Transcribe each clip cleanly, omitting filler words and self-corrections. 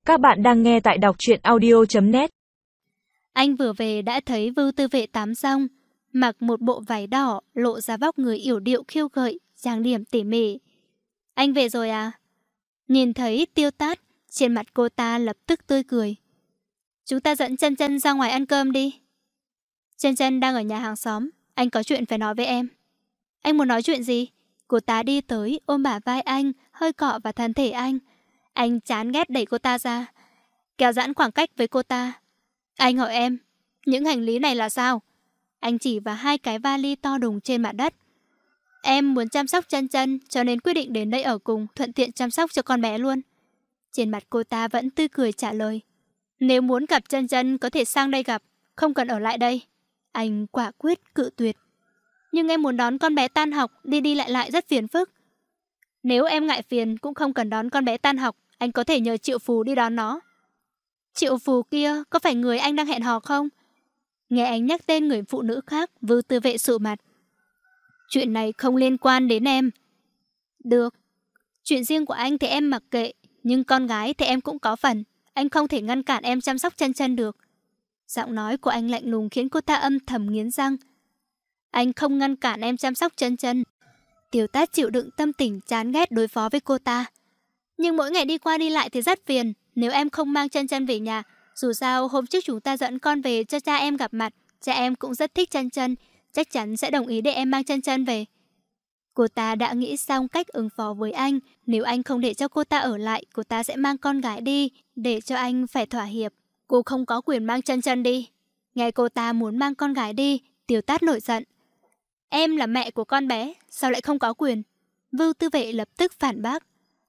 Các bạn đang nghe tại đọc truyện audio.net. Anh vừa về đã thấy Vưu Tư Vệ tắm xong, mặc một bộ váy đỏ, lộ ra vóc người yểu điệu khiêu gợi, trang điểm tỉ mỉ. Anh về rồi à? Nhìn thấy Tiêu Tát, trên mặt cô ta lập tức tươi cười. Chúng ta dẫn Chân Chân ra ngoài ăn cơm đi. Chân Chân đang ở nhà hàng xóm, anh có chuyện phải nói với em. Anh muốn nói chuyện gì? Cô ta đi tới, ôm bả vai anh, hơi cọ vào thân thể anh. Anh chán ghét đẩy cô ta ra, kéo giãn khoảng cách với cô ta. Anh hỏi em, những hành lý này là sao? Anh chỉ vào hai cái vali to đùng trên mặt đất. Em muốn chăm sóc Chân Chân, cho nên quyết định đến đây ở cùng, thuận tiện chăm sóc cho con bé luôn. Trên mặt cô ta vẫn tươi cười trả lời. Nếu muốn gặp Chân Chân có thể sang đây gặp, không cần ở lại đây. Anh quả quyết cự tuyệt. Nhưng em muốn đón con bé tan học, đi đi lại lại rất phiền phức. Nếu em ngại phiền cũng không cần đón con bé tan học, anh có thể nhờ Triệu Phù đi đón nó. Triệu Phù kia có phải người anh đang hẹn hò không? Nghe anh nhắc tên người phụ nữ khác, Vưu Tư Vệ sụ mặt. Chuyện này không liên quan đến em. Được, chuyện riêng của anh thì em mặc kệ, nhưng con gái thì em cũng có phần. Anh không thể ngăn cản em chăm sóc Chân Chân được. Giọng nói của anh lạnh lùng khiến cô ta âm thầm nghiến răng. Anh không ngăn cản em chăm sóc Chân Chân. Tiêu Tát chịu đựng tâm tình chán ghét đối phó với cô ta. Nhưng mỗi ngày đi qua đi lại thì rất phiền. Nếu em không mang Chân Chân về nhà, dù sao hôm trước chúng ta dẫn con về cho cha em gặp mặt, cha em cũng rất thích Chân Chân, chắc chắn sẽ đồng ý để em mang Chân Chân về. Cô ta đã nghĩ xong cách ứng phó với anh. Nếu anh không để cho cô ta ở lại, cô ta sẽ mang con gái đi, để cho anh phải thỏa hiệp. Cô không có quyền mang Chân Chân đi. Nghe cô ta muốn mang con gái đi, Tiêu Tát nổi giận. Em là mẹ của con bé, sao lại không có quyền? Vưu Tư Vệ lập tức phản bác.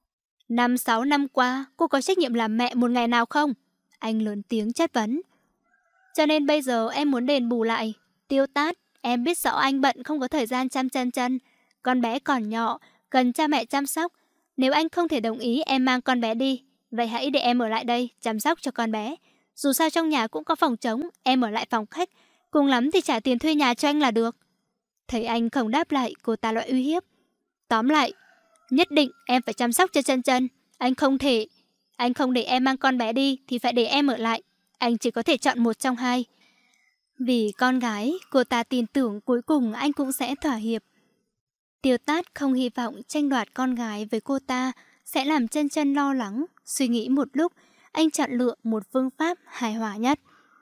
5-6 năm qua, cô có trách nhiệm làm mẹ một ngày nào không? Anh lớn tiếng chất vấn. Cho nên bây giờ em muốn đền bù lại. Tiêu Tát, em biết rõ anh bận không có thời gian chăm Chân Chân. Con bé còn nhỏ, cần cha mẹ chăm sóc. Nếu anh không thể đồng ý em mang con bé đi, vậy hãy để em ở lại đây chăm sóc cho con bé. Dù sao trong nhà cũng có phòng trống, em ở lại phòng khách. Cùng lắm thì trả tiền thuê nhà cho anh là được. Thấy anh không đáp lại, cô ta loại uy hiếp. Tóm lại, nhất định em phải chăm sóc cho Chân Chân. Anh không để em mang con bé đi thì phải để em ở lại. Anh chỉ có thể chọn một trong hai. Vì con gái, cô ta tin tưởng cuối cùng anh cũng sẽ thỏa hiệp. Tiêu Tát không hy vọng tranh đoạt con gái với cô ta sẽ làm Chân Chân lo lắng. Suy nghĩ một lúc, anh chọn lựa một phương pháp hài hòa nhất.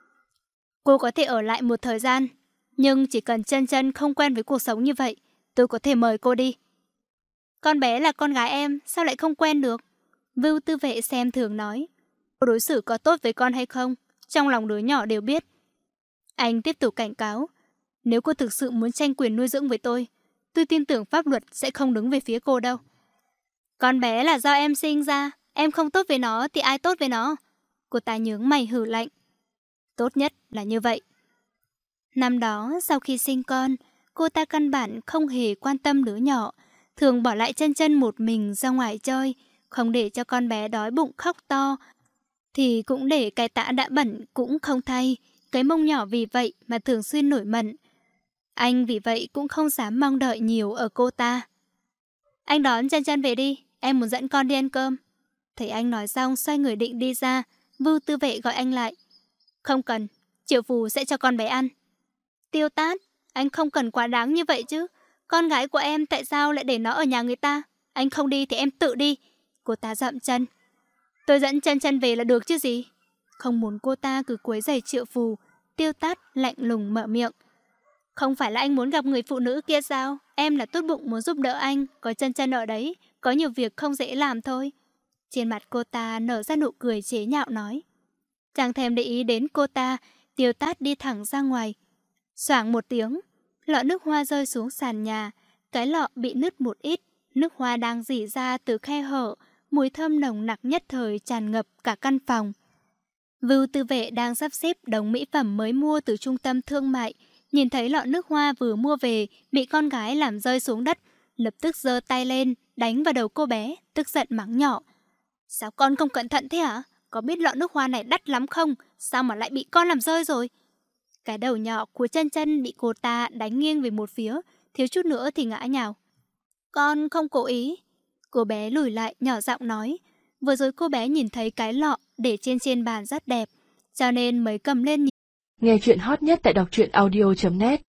Cô có thể ở lại một thời gian, nhưng chỉ cần Chân Chân không quen với cuộc sống như vậy, tôi có thể mời cô đi. Con bé là con gái em, sao lại không quen được? Vưu Tư Vệ xem thường nói. Cô đối xử có tốt với con hay không, trong lòng đứa nhỏ đều biết. Anh tiếp tục cảnh cáo. Nếu cô thực sự muốn tranh quyền nuôi dưỡng với tôi tin tưởng pháp luật sẽ không đứng về phía cô đâu. Con bé là do em sinh ra, em không tốt với nó thì ai tốt với nó? Cô ta nhướng mày hừ lạnh. Tốt nhất là như vậy. Năm đó, sau khi sinh con, cô ta căn bản không hề quan tâm đứa nhỏ, thường bỏ lại Chân Chân một mình ra ngoài chơi, không để cho con bé đói bụng khóc to, thì cũng để cái tã đã bẩn cũng không thay, cái mông nhỏ vì vậy mà thường xuyên nổi mẩn. Anh vì vậy cũng không dám mong đợi nhiều ở cô ta. Anh đón Chân Chân về đi, em muốn dẫn con đi ăn cơm. Thấy anh nói xong xoay người định đi ra, Vưu Tư Vệ gọi anh lại. Không cần, Triệu Phù sẽ cho con bé ăn. Tiêu Tát, anh không cần quá đáng như vậy chứ. Con gái của em tại sao lại để nó ở nhà người ta? Anh không đi thì em tự đi. Cô ta dậm chân. Tôi dẫn Chân Chân về là được chứ gì. Không muốn cô ta cứ quấy rầy Triệu Phù, Tiêu Tát lạnh lùng mở miệng. Không phải là anh muốn gặp người phụ nữ kia sao? Em là tốt bụng muốn giúp đỡ anh, có Chân Chân ở đấy, có nhiều việc không dễ làm thôi. Trên mặt cô ta nở ra nụ cười chế nhạo nói. Chẳng thèm để ý đến cô ta, Tiêu Tát đi thẳng ra ngoài. Xoảng một tiếng, lọ nước hoa rơi xuống sàn nhà, cái lọ bị nứt một ít, nước hoa đang rỉ ra từ khe hở, mùi thơm nồng nặc nhất thời tràn ngập cả căn phòng. Vưu Tư Vệ đang sắp xếp đống mỹ phẩm mới mua từ trung tâm thương mại, nhìn thấy lọ nước hoa vừa mua về bị con gái làm rơi xuống đất, lập tức giơ tay lên đánh vào đầu cô bé, tức giận mắng nhỏ. Sao con không cẩn thận thế hả? Có biết lọ nước hoa này đắt lắm không? Sao mà lại bị con làm rơi rồi? Cái đầu nhỏ của Chân Chân bị cô ta đánh nghiêng về một phía, thiếu chút nữa thì ngã nhào. Con không cố ý. Cô bé lùi lại nhỏ giọng nói. Vừa rồi cô bé nhìn thấy cái lọ để trên bàn rất đẹp, cho nên mới cầm lên nhìn. Nghe chuyện hot nhất tại đọc truyện audio.net